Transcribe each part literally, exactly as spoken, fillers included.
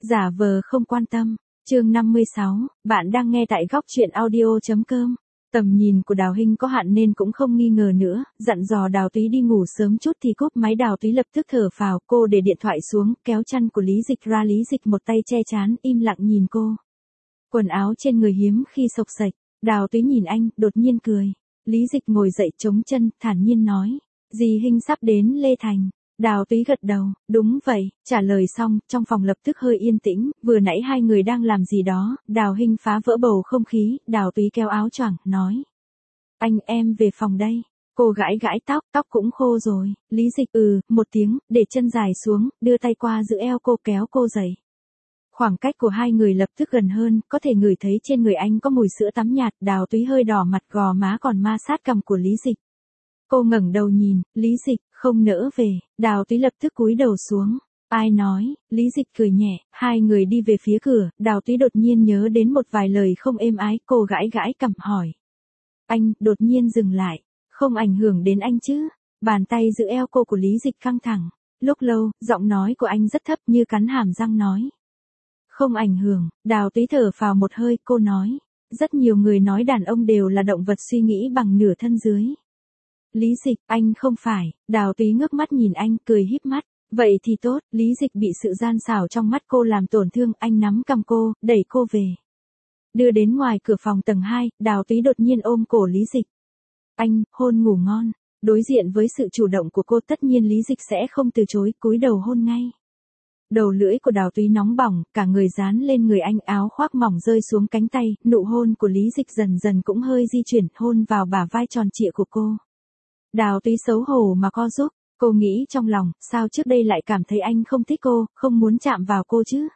Giả vờ không quan tâm. Chương năm mươi sáu, bạn đang nghe tại góc truyện audio chấm com. Tầm nhìn của Đào Hinh có hạn nên cũng không nghi ngờ nữa, dặn dò Đào Túy đi ngủ sớm chút thì cúp máy. Đào Túy lập tức thở phào, cô để điện thoại xuống, kéo chăn của Lý Dịch ra. Lý Dịch một tay che trán, im lặng nhìn cô. Quần áo trên người hiếm khi xộc xệch. Đào Túy nhìn anh, đột nhiên cười. Lý Dịch ngồi dậy chống chân, thản nhiên nói, dì Hinh sắp đến Lê Thành. Đào Túy gật đầu, đúng vậy, trả lời xong, trong phòng lập tức hơi yên tĩnh, vừa nãy hai người đang làm gì đó. Đào Hinh phá vỡ bầu không khí. Đào Túy kéo áo choàng, nói, anh em về phòng đây. Cô gãi gãi tóc, tóc cũng khô rồi. Lý Dịch ừ, một tiếng, để chân dài xuống, đưa tay qua giữ eo cô, kéo cô dậy. Khoảng cách của hai người lập tức gần hơn, có thể ngửi thấy trên người anh có mùi sữa tắm nhạt. Đào Túy hơi đỏ mặt, gò má còn ma sát cằm của Lý Dịch. Cô ngẩng đầu nhìn, Lý Dịch, không nỡ về. Đào Túy lập tức cúi đầu xuống. Ai nói? Lý Dịch cười nhẹ. Hai người đi về phía cửa. Đào Túy đột nhiên nhớ đến một vài lời không êm ái. Cô gãi gãi cằm hỏi. Anh, đột nhiên dừng lại. Không ảnh hưởng đến anh chứ? Bàn tay giữ eo cô của Lý Dịch căng thẳng. Lúc lâu, giọng nói của anh rất thấp như cắn hàm răng nói. Không ảnh hưởng. Đào Túy thở phào một hơi, cô nói. Rất nhiều người nói đàn ông đều là động vật suy nghĩ bằng nửa thân dưới. Lý Dịch, anh không phải. Đào Túy ngước mắt nhìn anh, cười híp mắt. Vậy thì tốt. Lý Dịch bị sự gian xảo trong mắt cô làm tổn thương. Anh nắm cằm cô, đẩy cô về. Đưa đến ngoài cửa phòng tầng hai, Đào Túy đột nhiên ôm cổ Lý Dịch. Anh, hôn ngủ ngon. Đối diện với sự chủ động của cô, tất nhiên Lý Dịch sẽ không từ chối, cúi đầu hôn ngay. Đầu lưỡi của Đào Túy nóng bỏng, cả người dán lên người anh, áo khoác mỏng rơi xuống cánh tay. Nụ hôn của Lý Dịch dần dần cũng hơi di chuyển, hôn vào bả vai tròn trịa của cô. Đào Túy xấu hổ mà co giúp. Cô nghĩ trong lòng, sao trước đây lại cảm thấy anh không thích cô, không muốn chạm vào cô chứ?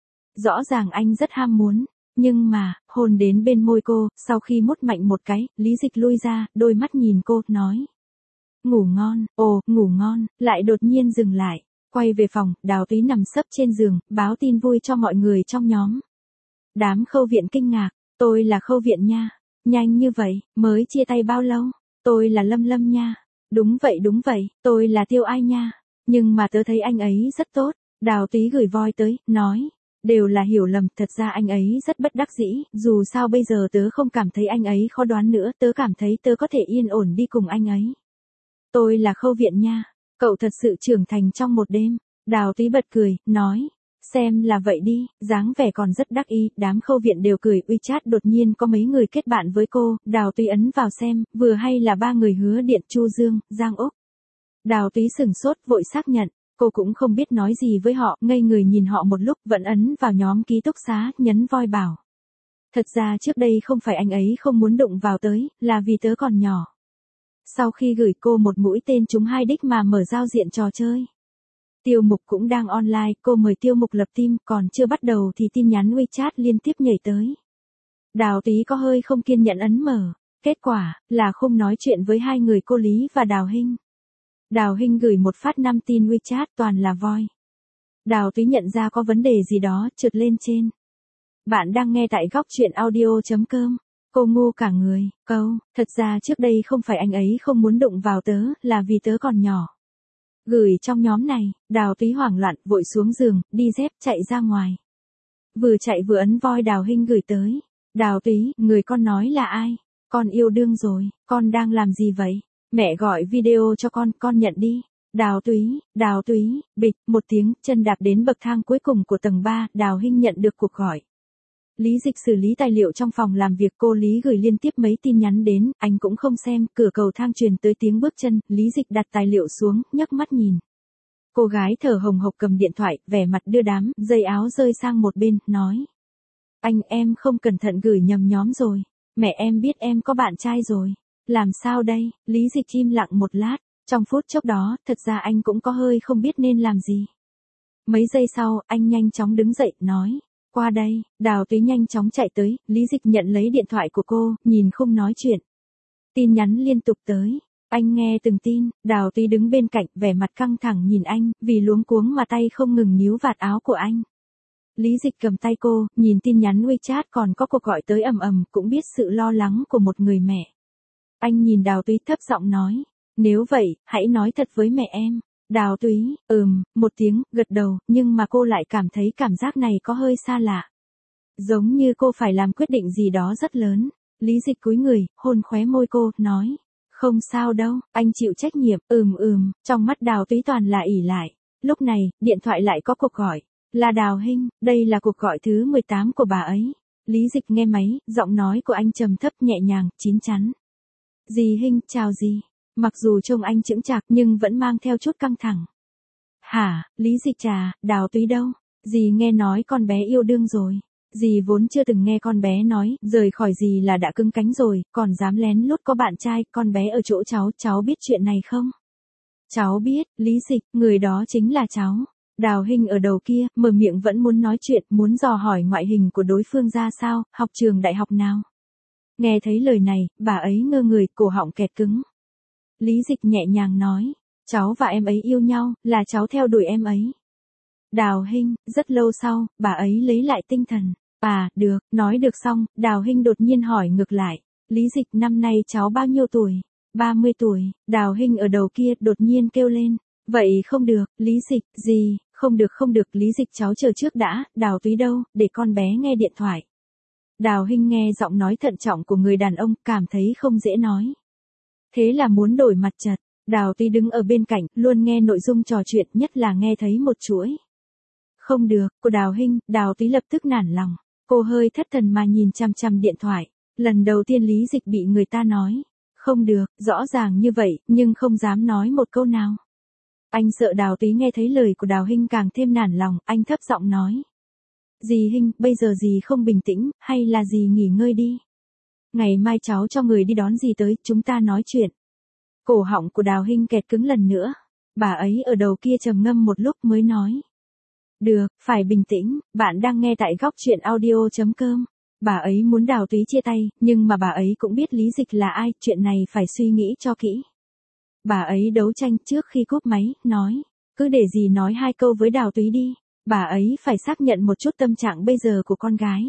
Rõ ràng anh rất ham muốn. Nhưng mà, hôn đến bên môi cô, sau khi mút mạnh một cái, Lý Dịch lui ra, đôi mắt nhìn cô, nói. Ngủ ngon, ồ, ngủ ngon, lại đột nhiên dừng lại. Quay về phòng, Đào Túy nằm sấp trên giường, báo tin vui cho mọi người trong nhóm. Đám Khâu Viện kinh ngạc, tôi là Khâu Viện nha. Nhanh như vậy, mới chia tay bao lâu? Tôi là Lâm Lâm nha. Đúng vậy đúng vậy, tôi là Tiêu Ai nha. Nhưng mà tớ thấy anh ấy rất tốt. Đào Túy gửi voi tới, nói. Đều là hiểu lầm, thật ra anh ấy rất bất đắc dĩ. Dù sao bây giờ tớ không cảm thấy anh ấy khó đoán nữa. Tớ cảm thấy tớ có thể yên ổn đi cùng anh ấy. Tôi là Khâu Viện nha. Cậu thật sự trưởng thành trong một đêm. Đào Túy bật cười, nói. Xem là vậy đi, dáng vẻ còn rất đắc ý. Đám Khâu Viện đều cười. WeChat đột nhiên có mấy người kết bạn với cô. Đào Túy ấn vào xem, vừa hay là ba người Hứa Điện, Chu Dương, Giang Úc. Đào Túy sửng sốt, vội xác nhận. Cô cũng không biết nói gì với họ, ngây người nhìn họ một lúc, vẫn ấn vào nhóm ký túc xá, nhấn voi bảo. Thật ra trước đây không phải anh ấy không muốn đụng vào tới, là vì tớ còn nhỏ. Sau khi gửi cô một mũi tên trúng hai đích mà mở giao diện trò chơi. Tiêu Mục cũng đang online, cô mời Tiêu Mục lập team, còn chưa bắt đầu thì tin nhắn WeChat liên tiếp nhảy tới. Đào Túy có hơi không kiên nhẫn ấn mở, kết quả là không nói chuyện với hai người cô Lý và Đào Hinh. Đào Hinh gửi một phát năm tin WeChat toàn là voi. Đào Túy nhận ra có vấn đề gì đó, trượt lên trên. Bạn đang nghe tại góc truyện audio chấm com. Cô ngu cả người, câu, thật ra trước đây không phải anh ấy không muốn đụng vào tớ, là vì tớ còn nhỏ. Gửi trong nhóm này, Đào Túy hoảng loạn, vội xuống giường, đi dép, chạy ra ngoài. Vừa chạy vừa ấn voi Đào Hinh gửi tới. Đào Túy, người con nói là ai? Con yêu đương rồi, con đang làm gì vậy? Mẹ gọi video cho con, con nhận đi. Đào Túy, Đào Túy, bịch, một tiếng, chân đạp đến bậc thang cuối cùng của tầng ba, Đào Hinh nhận được cuộc gọi. Lý Dịch xử lý tài liệu trong phòng làm việc, cô Lý gửi liên tiếp mấy tin nhắn đến, anh cũng không xem, cửa cầu thang truyền tới tiếng bước chân, Lý Dịch đặt tài liệu xuống, nhấc mắt nhìn. Cô gái thở hồng hộc cầm điện thoại, vẻ mặt đưa đám, dây áo rơi sang một bên, nói. Anh em không cẩn thận gửi nhầm nhóm rồi, mẹ em biết em có bạn trai rồi. Làm sao đây? Lý Dịch im lặng một lát, trong phút chốc đó, thật ra anh cũng có hơi không biết nên làm gì. Mấy giây sau, anh nhanh chóng đứng dậy, nói, qua đây. Đào Túy nhanh chóng chạy tới, Lý Dịch nhận lấy điện thoại của cô, nhìn không nói chuyện. Tin nhắn liên tục tới, anh nghe từng tin. Đào Túy đứng bên cạnh, vẻ mặt căng thẳng nhìn anh, vì luống cuống mà tay không ngừng níu vạt áo của anh. Lý Dịch cầm tay cô, nhìn tin nhắn WeChat còn có cuộc gọi tới ầm ầm, cũng biết sự lo lắng của một người mẹ. Anh nhìn Đào Túy thấp giọng nói, nếu vậy, hãy nói thật với mẹ em. Đào Túy, ừm, một tiếng, gật đầu, nhưng mà cô lại cảm thấy cảm giác này có hơi xa lạ. Giống như cô phải làm quyết định gì đó rất lớn. Lý Dịch cúi người, hôn khóe môi cô, nói. Không sao đâu, anh chịu trách nhiệm, ừm ừm, trong mắt Đào Túy toàn là ỉ lại. Lúc này, điện thoại lại có cuộc gọi. Là Đào Hinh, đây là cuộc gọi thứ mười tám của bà ấy. Lý Dịch nghe máy, giọng nói của anh trầm thấp nhẹ nhàng, chín chắn. Dì Hinh, chào dì. Mặc dù trông anh chững chạc nhưng vẫn mang theo chút căng thẳng. Hả, Lý Dịch trà, Đào Túy đâu? Dì nghe nói con bé yêu đương rồi. Dì vốn chưa từng nghe con bé nói, rời khỏi dì là đã cứng cánh rồi, còn dám lén lút có bạn trai, con bé ở chỗ cháu, cháu biết chuyện này không? Cháu biết, Lý Dịch, người đó chính là cháu. Đào Hinh ở đầu kia, mở miệng vẫn muốn nói chuyện, muốn dò hỏi ngoại hình của đối phương ra sao, học trường đại học nào. Nghe thấy lời này, bà ấy ngơ người, cổ họng kẹt cứng. Lý Dịch nhẹ nhàng nói, cháu và em ấy yêu nhau, là cháu theo đuổi em ấy. Đào Hinh, rất lâu sau, bà ấy lấy lại tinh thần. À, được, nói được xong, Đào Hinh đột nhiên hỏi ngược lại. Lý Dịch, năm nay cháu bao nhiêu tuổi? ba mươi tuổi, Đào Hinh ở đầu kia đột nhiên kêu lên. Vậy không được, Lý Dịch, gì, không được không được, Lý Dịch cháu chờ trước đã, Đào Túy đâu, để con bé nghe điện thoại. Đào Hinh nghe giọng nói thận trọng của người đàn ông, cảm thấy không dễ nói. Thế là muốn đổi mặt chật, Đào Túy đứng ở bên cạnh, luôn nghe nội dung trò chuyện, nhất là nghe thấy một chuỗi. Không được, của Đào Hinh, Đào Túy lập tức nản lòng. Cô hơi thất thần mà nhìn chăm chăm điện thoại. Lần đầu tiên Lý Dịch bị người ta nói. Không được, rõ ràng như vậy, nhưng không dám nói một câu nào. Anh sợ Đào Túy nghe thấy lời của Đào Hinh càng thêm nản lòng, anh thấp giọng nói. Dì Hinh, bây giờ dì không bình tĩnh, hay là dì nghỉ ngơi đi. Ngày mai cháu cho người đi đón dì tới, chúng ta nói chuyện. Cổ họng của Đào Hinh kẹt cứng lần nữa. Bà ấy ở đầu kia trầm ngâm một lúc mới nói. Được, phải bình tĩnh, bạn đang nghe tại góc truyện audio.com. Bà ấy muốn Đào Túy chia tay, nhưng mà bà ấy cũng biết Lý Dịch là ai, chuyện này phải suy nghĩ cho kỹ. Bà ấy đấu tranh trước khi cúp máy, nói, cứ để dì nói hai câu với Đào Túy đi. Bà ấy phải xác nhận một chút tâm trạng bây giờ của con gái.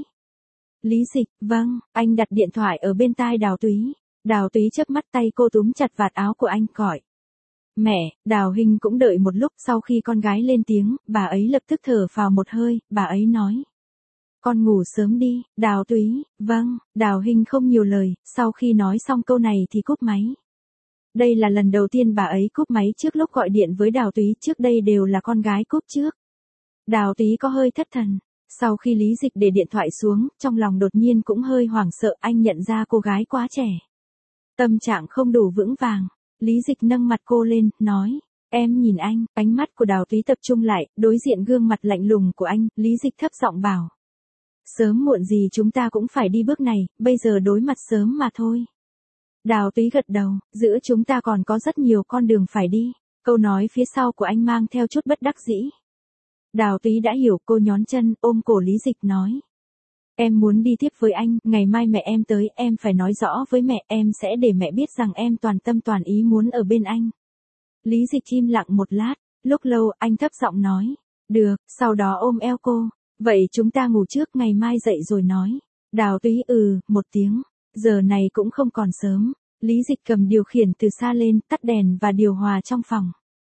Lý Dịch, vâng, anh đặt điện thoại ở bên tai Đào Túy. Đào Túy chớp mắt, tay cô túm chặt vạt áo của anh, gọi. Mẹ, Đào Hinh cũng đợi một lúc, sau khi con gái lên tiếng, bà ấy lập tức thở phào một hơi, bà ấy nói. Con ngủ sớm đi, Đào Túy, vâng, Đào Hinh không nhiều lời, sau khi nói xong câu này thì cúp máy. Đây là lần đầu tiên bà ấy cúp máy trước lúc gọi điện với Đào Túy, trước đây đều là con gái cúp trước. Đào Túy có hơi thất thần. Sau khi Lý Dịch để điện thoại xuống, trong lòng đột nhiên cũng hơi hoảng sợ, anh nhận ra cô gái quá trẻ. Tâm trạng không đủ vững vàng. Lý Dịch nâng mặt cô lên, nói. Em nhìn anh, ánh mắt của Đào Túy tập trung lại, đối diện gương mặt lạnh lùng của anh, Lý Dịch thấp giọng bảo. Sớm muộn gì chúng ta cũng phải đi bước này, bây giờ đối mặt sớm mà thôi. Đào Túy gật đầu, giữa chúng ta còn có rất nhiều con đường phải đi. Câu nói phía sau của anh mang theo chút bất đắc dĩ. Đào Túy đã hiểu, cô nhón chân, ôm cổ Lý Dịch nói. Em muốn đi tiếp với anh, ngày mai mẹ em tới, em phải nói rõ với mẹ, em sẽ để mẹ biết rằng em toàn tâm toàn ý muốn ở bên anh. Lý Dịch im lặng một lát, lúc lâu, anh thấp giọng nói. Được, sau đó ôm eo cô. Vậy chúng ta ngủ trước, ngày mai dậy rồi nói. Đào Túy ừ, một tiếng. Giờ này cũng không còn sớm. Lý Dịch cầm điều khiển từ xa lên, tắt đèn và điều hòa trong phòng.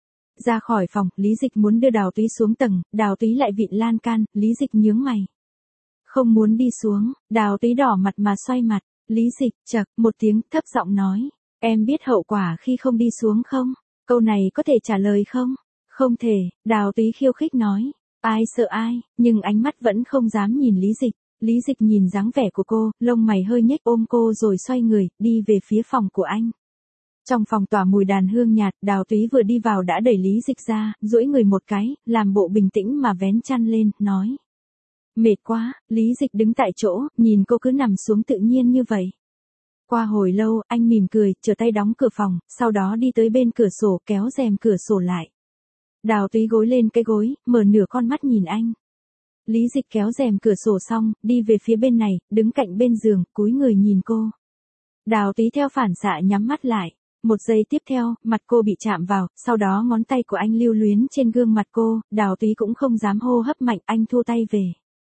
Ra khỏi phòng, Lý Dịch muốn đưa Đào Túy xuống tầng, Đào Túy lại vịn lan can, Lý Dịch nhướng mày. Không muốn đi xuống, Đào Túy đỏ mặt mà xoay mặt, Lý Dịch, chậc, một tiếng, thấp giọng nói. Em biết hậu quả khi không đi xuống không? Câu này có thể trả lời không? Không thể, Đào Túy khiêu khích nói. Ai sợ ai, nhưng ánh mắt vẫn không dám nhìn Lý Dịch. Lý Dịch nhìn dáng vẻ của cô, lông mày hơi nhếch, ôm cô rồi xoay người, đi về phía phòng của anh. Trong phòng tỏa mùi đàn hương nhạt, Đào Túy vừa đi vào đã đẩy Lý Dịch ra, duỗi người một cái, làm bộ bình tĩnh mà vén chăn lên, nói. Mệt quá, Lý Dịch đứng tại chỗ, nhìn cô cứ nằm xuống tự nhiên như vậy. Qua hồi lâu, anh mỉm cười, trở tay đóng cửa phòng, sau đó đi tới bên cửa sổ, kéo rèm cửa sổ lại. Đào Túy gối lên cái gối, mở nửa con mắt nhìn anh. Lý Dịch kéo rèm cửa sổ xong, đi về phía bên này, đứng cạnh bên giường, cúi người nhìn cô. Đào Túy theo phản xạ nhắm mắt lại. Một giây tiếp theo, mặt cô bị chạm vào, sau đó ngón tay của anh lưu luyến trên gương mặt cô, Đào Túy cũng không dám hô hấp mạnh, anh thua tay về.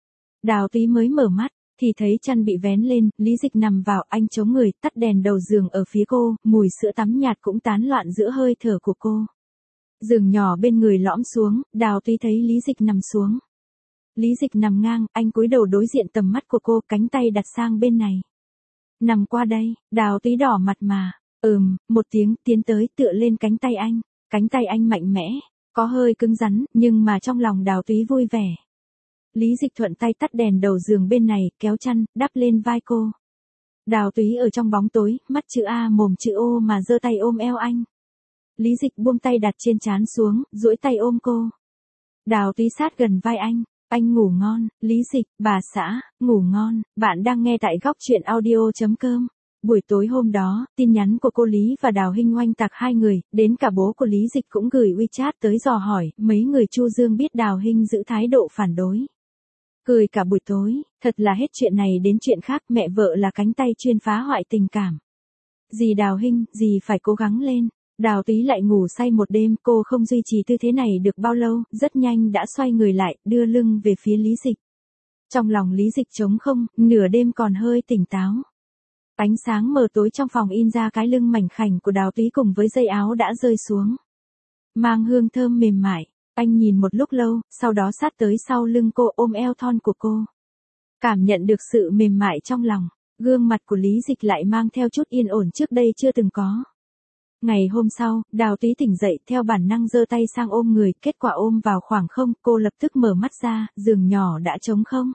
Đào Túy mới mở mắt, thì thấy chăn bị vén lên, Lý Dịch nằm vào, anh chống người, tắt đèn đầu giường ở phía cô, mùi sữa tắm nhạt cũng tán loạn giữa hơi thở của cô. Giường nhỏ bên người lõm xuống, Đào Túy thấy Lý Dịch nằm xuống. Lý Dịch nằm ngang, anh cúi đầu đối diện tầm mắt của cô, cánh tay đặt sang bên này. Nằm qua đây, Đào Túy đỏ mặt mà. Ừm, một tiếng, tiến tới tựa lên cánh tay anh. Cánh tay anh mạnh mẽ, có hơi cứng rắn, nhưng mà trong lòng Đào Túy vui vẻ. Lý Dịch thuận tay tắt đèn đầu giường bên này, kéo chăn, đắp lên vai cô. Đào Túy ở trong bóng tối, mắt chữ A mồm chữ O mà giơ tay ôm eo anh. Lý Dịch buông tay đặt trên trán xuống, duỗi tay ôm cô. Đào Túy sát gần vai anh. Anh ngủ ngon, Lý Dịch, bà xã, ngủ ngon. Bạn đang nghe tại góc truyện audio chấm com. Buổi tối hôm đó, tin nhắn của cô Lý và Đào Hinh oanh tạc hai người, đến cả bố của Lý Dịch cũng gửi WeChat tới dò hỏi, mấy người Chu Dương biết Đào Hinh giữ thái độ phản đối. Cười cả buổi tối, thật là hết chuyện này đến chuyện khác, mẹ vợ là cánh tay chuyên phá hoại tình cảm. Dì Đào Hinh, dì phải cố gắng lên. Đào Túy lại ngủ say một đêm, cô không duy trì tư thế này được bao lâu, rất nhanh đã xoay người lại, đưa lưng về phía Lý Dịch. Trong lòng Lý Dịch trống không, nửa đêm còn hơi tỉnh táo. Ánh sáng mờ tối trong phòng in ra cái lưng mảnh khảnh của Đào Túy cùng với dây áo đã rơi xuống. Mang hương thơm mềm mại, anh nhìn một lúc lâu, sau đó sát tới sau lưng cô ôm eo thon của cô. Cảm nhận được sự mềm mại trong lòng, gương mặt của Lý Dịch lại mang theo chút yên ổn trước đây chưa từng có. Ngày hôm sau, Đào Túy tỉnh dậy theo bản năng giơ tay sang ôm người, kết quả ôm vào khoảng không, cô lập tức mở mắt ra, giường nhỏ đã trống không.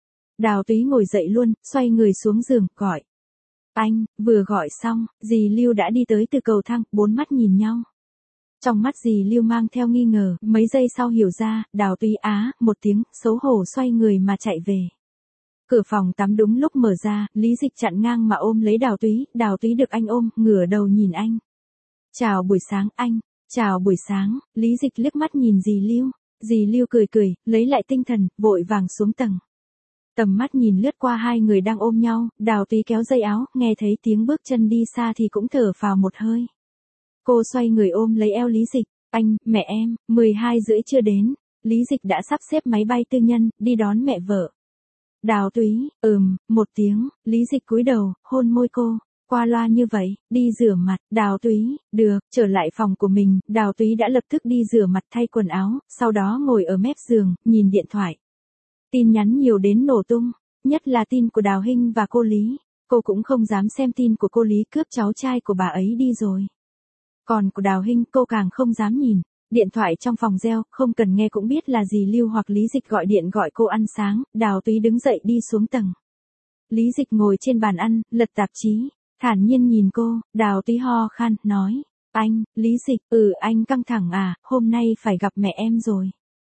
Đào Túy ngồi dậy luôn, xoay người xuống giường, gọi. Anh, vừa gọi xong, dì Lưu đã đi tới từ cầu thang, bốn mắt nhìn nhau. Trong mắt dì Lưu mang theo nghi ngờ, mấy giây sau hiểu ra, Đào Túy á, một tiếng, xấu hổ xoay người mà chạy về. Cửa phòng tắm đúng lúc mở ra, Lý Dịch chặn ngang mà ôm lấy Đào Túy, Đào Túy được anh ôm, ngửa đầu nhìn anh. Chào buổi sáng anh, chào buổi sáng, Lý Dịch liếc mắt nhìn dì Lưu, dì Lưu cười cười, lấy lại tinh thần, vội vàng xuống tầng. Tầm mắt nhìn lướt qua hai người đang ôm nhau, Đào Túy kéo dây áo, nghe thấy tiếng bước chân đi xa thì cũng thở phào một hơi. Cô xoay người ôm lấy eo Lý Dịch, anh, mẹ em, mười hai rưỡi chưa đến, Lý Dịch đã sắp xếp máy bay tư nhân, đi đón mẹ vợ. Đào Túy, ừm, một tiếng, Lý Dịch cúi đầu, hôn môi cô. Qua loa như vậy, đi rửa mặt, Đào Túy, được, trở lại phòng của mình, Đào Túy đã lập tức đi rửa mặt thay quần áo, sau đó ngồi ở mép giường, nhìn điện thoại. Tin nhắn nhiều đến nổ tung, nhất là tin của Đào Hinh và cô Lý, cô cũng không dám xem tin của cô Lý cướp cháu trai của bà ấy đi rồi. Còn của Đào Hinh cô càng không dám nhìn, điện thoại trong phòng reo, không cần nghe cũng biết là dì Lưu hoặc Lý Dịch gọi điện gọi cô ăn sáng, Đào Túy đứng dậy đi xuống tầng. Lý Dịch ngồi trên bàn ăn, lật tạp chí. Thản nhiên nhìn cô, Đào Túy ho khan, nói, anh, Lý Dịch, ừ anh căng thẳng à, hôm nay phải gặp mẹ em rồi.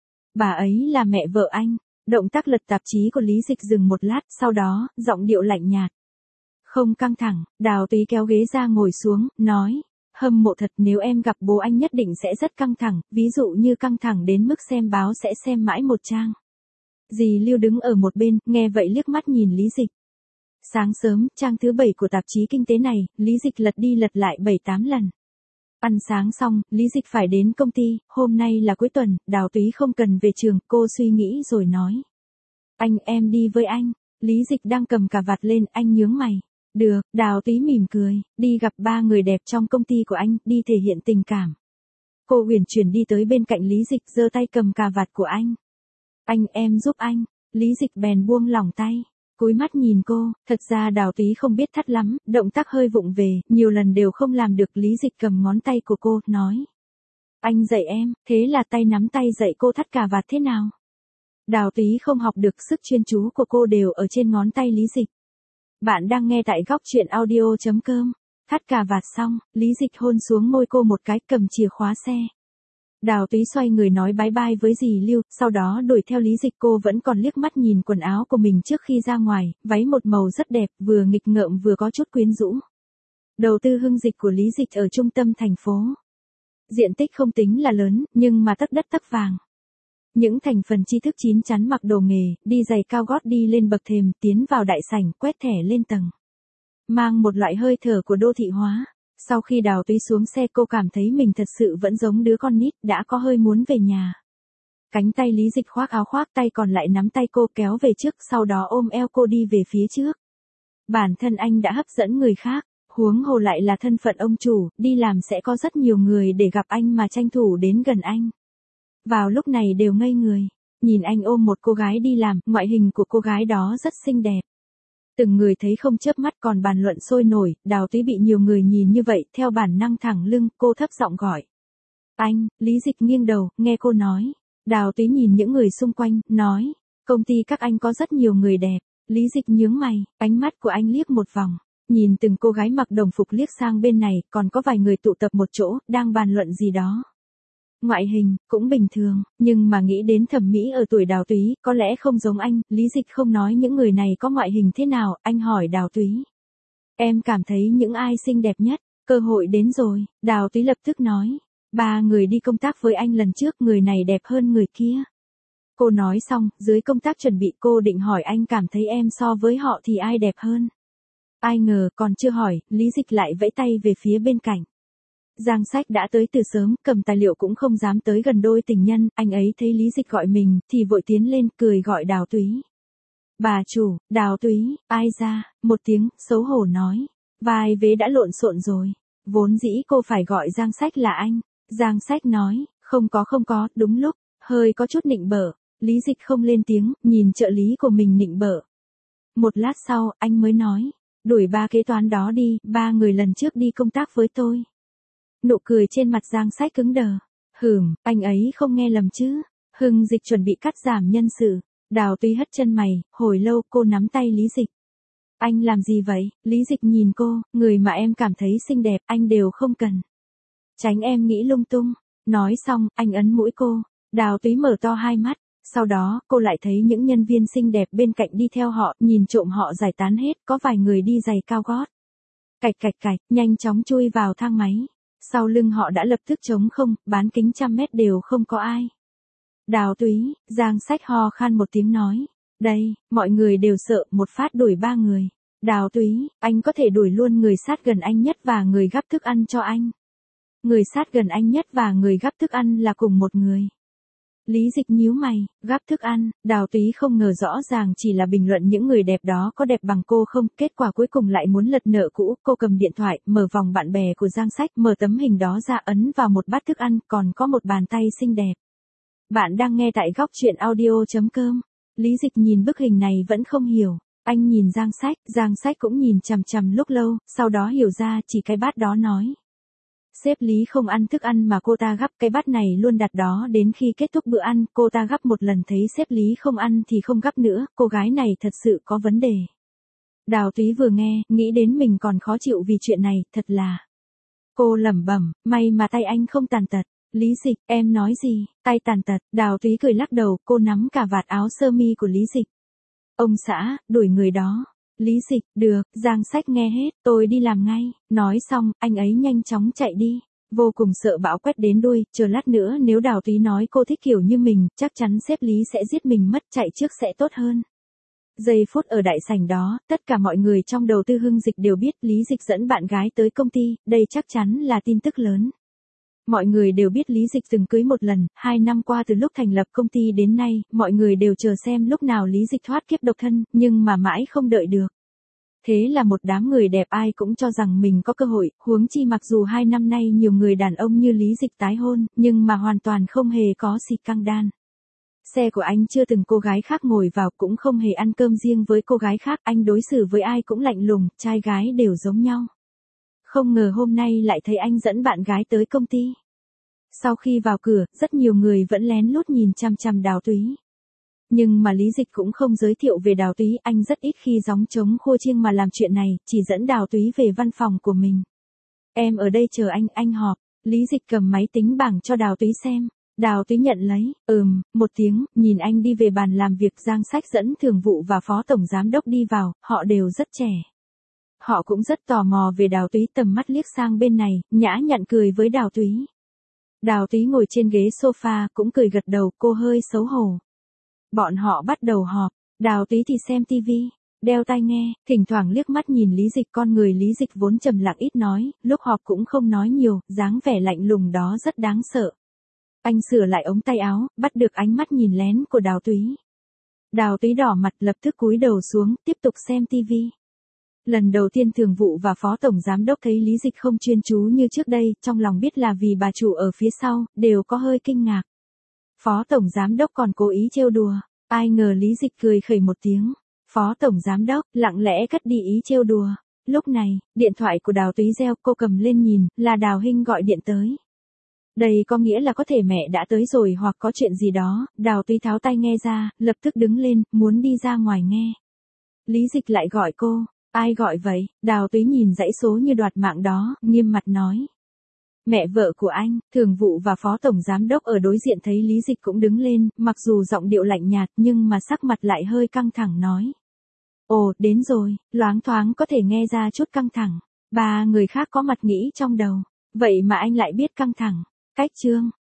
Bà ấy là mẹ vợ anh, động tác lật tạp chí của Lý Dịch dừng một lát, sau đó, giọng điệu lạnh nhạt. Không căng thẳng, Đào Túy kéo ghế ra ngồi xuống, nói, hâm mộ thật nếu em gặp bố anh nhất định sẽ rất căng thẳng, ví dụ như căng thẳng đến mức xem báo sẽ xem mãi một trang. Dì Lưu đứng ở một bên, nghe vậy liếc mắt nhìn Lý Dịch. Sáng sớm, trang thứ bảy của tạp chí kinh tế này, Lý Dịch lật đi lật lại bảy tám lần. Ăn sáng xong, Lý Dịch phải đến công ty, hôm nay là cuối tuần, Đào Túy không cần về trường, cô suy nghĩ rồi nói. Anh em đi với anh, Lý Dịch đang cầm cà vạt lên, anh nhướng mày. Được, Đào Túy mỉm cười, đi gặp ba người đẹp trong công ty của anh, đi thể hiện tình cảm. Cô uyển chuyển đi tới bên cạnh Lý Dịch, giơ tay cầm cà vạt của anh. Anh em giúp anh, Lý Dịch bèn buông lỏng tay. Cúi mắt nhìn cô, thật ra Đào Túy không biết thắt lắm, động tác hơi vụng về, nhiều lần đều không làm được. Lý Dịch cầm ngón tay của cô, nói. Anh dạy em, thế là tay nắm tay dạy cô thắt cà vạt thế nào? Đào Túy không học được, sức chuyên chú của cô đều ở trên ngón tay Lý Dịch. Bạn đang nghe tại góc truyện audio chấm com. Thắt cà vạt xong, Lý Dịch hôn xuống môi cô một cái, cầm chìa khóa xe. Đào Túy xoay người nói bye bye với dì Lưu, sau đó đuổi theo Lý Dịch. Cô vẫn còn liếc mắt nhìn quần áo của mình trước khi ra ngoài, váy một màu rất đẹp, vừa nghịch ngợm vừa có chút quyến rũ. Đầu tư hưng dịch của Lý Dịch ở trung tâm thành phố. Diện tích không tính là lớn, nhưng mà tấc đất tấc vàng. Những thành phần tri thức chín chắn mặc đồ nghề, đi giày cao gót đi lên bậc thềm, tiến vào đại sảnh, quét thẻ lên tầng. Mang một loại hơi thở của đô thị hóa. Sau khi Đào Túy xuống xe cô cảm thấy mình thật sự vẫn giống đứa con nít, đã có hơi muốn về nhà. Cánh tay Lý Dịch khoác áo khoác, tay còn lại nắm tay cô kéo về trước, sau đó ôm eo cô đi về phía trước. Bản thân anh đã hấp dẫn người khác, Huống hồ lại là thân phận ông chủ, đi làm sẽ có rất nhiều người để gặp anh mà tranh thủ đến gần anh. Vào lúc này đều ngây người, nhìn anh ôm một cô gái đi làm, ngoại hình của cô gái đó rất xinh đẹp. Từng người thấy không chớp mắt còn bàn luận sôi nổi, Đào Túy bị nhiều người nhìn như vậy, theo bản năng thẳng lưng, cô thấp giọng gọi. Anh, Lý Dịch nghiêng đầu, nghe cô nói. Đào Túy nhìn những người xung quanh, nói, công ty các anh có rất nhiều người đẹp. Lý Dịch nhướng mày, ánh mắt của anh liếc một vòng, nhìn từng cô gái mặc đồng phục liếc sang bên này, còn có vài người tụ tập một chỗ, đang bàn luận gì đó. Ngoại hình, cũng bình thường, nhưng mà nghĩ đến thẩm mỹ ở tuổi Đào Túy, có lẽ không giống anh, Lý Dịch không nói những người này có ngoại hình thế nào, anh hỏi Đào Túy. Em cảm thấy những ai xinh đẹp nhất, cơ hội đến rồi, Đào Túy lập tức nói. Ba người đi công tác với anh lần trước, người này đẹp hơn người kia. Cô nói xong, dưới công tác chuẩn bị cô định hỏi anh cảm thấy em so với họ thì ai đẹp hơn. Ai ngờ còn chưa hỏi, Lý Dịch lại vẫy tay về phía bên cạnh. Giang Sách đã tới từ sớm, cầm tài liệu cũng không dám tới gần đôi tình nhân, anh ấy thấy Lý Dịch gọi mình, thì vội tiến lên, cười gọi Đào Túy. Bà chủ, Đào Túy, ai ra, một tiếng, xấu hổ nói. Vai vế đã lộn xộn rồi, vốn dĩ cô phải gọi Giang Sách là anh. Giang Sách nói, không có không có, đúng lúc, hơi có chút nịnh bợ. Lý Dịch không lên tiếng, nhìn trợ lý của mình nịnh bợ. Một lát sau, anh mới nói, đuổi ba kế toán đó đi, ba người lần trước đi công tác với tôi. Nụ cười trên mặt Giang Sách cứng đờ. Hửm, anh ấy không nghe lầm chứ. Hưng Dịch chuẩn bị cắt giảm nhân sự. Đào Túy hất chân mày, hồi lâu cô nắm tay Lý Dịch. Anh làm gì vậy? Lý Dịch nhìn cô, người mà em cảm thấy xinh đẹp, anh đều không cần. Tránh em nghĩ lung tung. Nói xong, anh ấn mũi cô. Đào Túy mở to hai mắt. Sau đó, cô lại thấy những nhân viên xinh đẹp bên cạnh đi theo họ, nhìn trộm họ giải tán hết, có vài người đi giày cao gót. Cạch cạch cạch, nhanh chóng chui vào thang máy. Sau lưng họ đã lập tức trống không, bán kính trăm mét đều không có ai. Đào Túy, Giang Sách ho khan một tiếng nói. Đây, mọi người đều sợ, một phát đuổi ba người. Đào Túy, anh có thể đuổi luôn người sát gần anh nhất và người gắp thức ăn cho anh. Người sát gần anh nhất và người gắp thức ăn là cùng một người. Lý Dịch nhíu mày, gắp thức ăn, Đào Túy không ngờ rõ ràng chỉ là bình luận những người đẹp đó có đẹp bằng cô không, kết quả cuối cùng lại muốn lật nợ cũ, cô cầm điện thoại, mở vòng bạn bè của Giang Sách, mở tấm hình đó ra ấn vào một bát thức ăn, còn có một bàn tay xinh đẹp. Bạn đang nghe tại góc truyện audio chấm com. Lý Dịch nhìn bức hình này vẫn không hiểu, anh nhìn Giang Sách, Giang Sách cũng nhìn chằm chằm lúc lâu, sau đó hiểu ra chỉ cái bát đó nói. Sếp Lý không ăn thức ăn mà cô ta gắp, cái bát này luôn đặt đó đến khi kết thúc bữa ăn, cô ta gắp một lần thấy sếp Lý không ăn thì không gắp nữa, cô gái này thật sự có vấn đề. Đào Túy vừa nghe, nghĩ đến mình còn khó chịu vì chuyện này, thật là. Cô lẩm bẩm, may mà tay anh không tàn tật. Lý Dịch, em nói gì, tay tàn tật, Đào Túy cười lắc đầu, cô nắm cả vạt áo sơ mi của Lý Dịch. Ông xã, đuổi người đó. Lý Dịch, được, Giang Sách nghe hết, tôi đi làm ngay. Nói xong, anh ấy nhanh chóng chạy đi. Vô cùng sợ bão quét đến đuôi, chờ lát nữa nếu Đào Túy nói cô thích kiểu như mình, chắc chắn sếp Lý sẽ giết mình mất, chạy trước sẽ tốt hơn. Giây phút ở đại sảnh đó, tất cả mọi người trong đầu tư Hưng Dịch đều biết Lý Dịch dẫn bạn gái tới công ty, đây chắc chắn là tin tức lớn. Mọi người đều biết Lý Dịch từng cưới một lần, hai năm qua từ lúc thành lập công ty đến nay, mọi người đều chờ xem lúc nào Lý Dịch thoát kiếp độc thân, nhưng mà mãi không đợi được. Thế là một đám người đẹp ai cũng cho rằng mình có cơ hội, huống chi mặc dù hai năm nay nhiều người đàn ông như Lý Dịch tái hôn, nhưng mà hoàn toàn không hề có xì căng đan. Xe của anh chưa từng cô gái khác ngồi vào, cũng không hề ăn cơm riêng với cô gái khác, anh đối xử với ai cũng lạnh lùng, trai gái đều giống nhau. Không ngờ hôm nay lại thấy anh dẫn bạn gái tới công ty. Sau khi vào cửa, rất nhiều người vẫn lén lút nhìn chằm chằm Đào Túy. Nhưng mà Lý Dịch cũng không giới thiệu về Đào Túy, anh rất ít khi gióng trống khua chiêng mà làm chuyện này, chỉ dẫn Đào Túy về văn phòng của mình. Em ở đây chờ anh, anh họp. Lý Dịch cầm máy tính bảng cho Đào Túy xem. Đào Túy nhận lấy, ừm, một tiếng, nhìn anh đi về bàn làm việc. Giang Sách dẫn thường vụ và phó tổng giám đốc đi vào, họ đều rất trẻ. Họ cũng rất tò mò về Đào Túy, tầm mắt liếc sang bên này, nhã nhặn cười với Đào Túy. Đào Túy ngồi trên ghế sofa, cũng cười gật đầu, cô hơi xấu hổ. Bọn họ bắt đầu họp, Đào Túy thì xem tivi, đeo tai nghe, thỉnh thoảng liếc mắt nhìn Lý Dịch. Con người Lý Dịch vốn trầm lặng ít nói, lúc họp cũng không nói nhiều, dáng vẻ lạnh lùng đó rất đáng sợ. Anh sửa lại ống tay áo, bắt được ánh mắt nhìn lén của Đào Túy. Đào Túy đỏ mặt lập tức cúi đầu xuống, tiếp tục xem tivi. Lần đầu tiên thường vụ và phó tổng giám đốc thấy Lý Dịch không chuyên chú như trước đây, trong lòng biết là vì bà chủ ở phía sau, đều có hơi kinh ngạc. Phó tổng giám đốc còn cố ý trêu đùa, ai ngờ Lý Dịch cười khẩy một tiếng. Phó tổng giám đốc, lặng lẽ cất đi ý trêu đùa. Lúc này, điện thoại của Đào Túy reo, cô cầm lên nhìn, là Đào Hinh gọi điện tới. Đây có nghĩa là có thể mẹ đã tới rồi hoặc có chuyện gì đó, Đào Túy tháo tai nghe ra, lập tức đứng lên, muốn đi ra ngoài nghe. Lý Dịch lại gọi cô, ai gọi vậy? Đào Túy nhìn dãy số như đoạt mạng đó, nghiêm mặt nói. Mẹ vợ của anh, thường vụ và phó tổng giám đốc ở đối diện thấy Lý Dịch cũng đứng lên, mặc dù giọng điệu lạnh nhạt nhưng mà sắc mặt lại hơi căng thẳng nói. Ồ, đến rồi, loáng thoáng có thể nghe ra chút căng thẳng. Ba người khác có mặt nghĩ trong đầu. Vậy mà anh lại biết căng thẳng. Cách chương.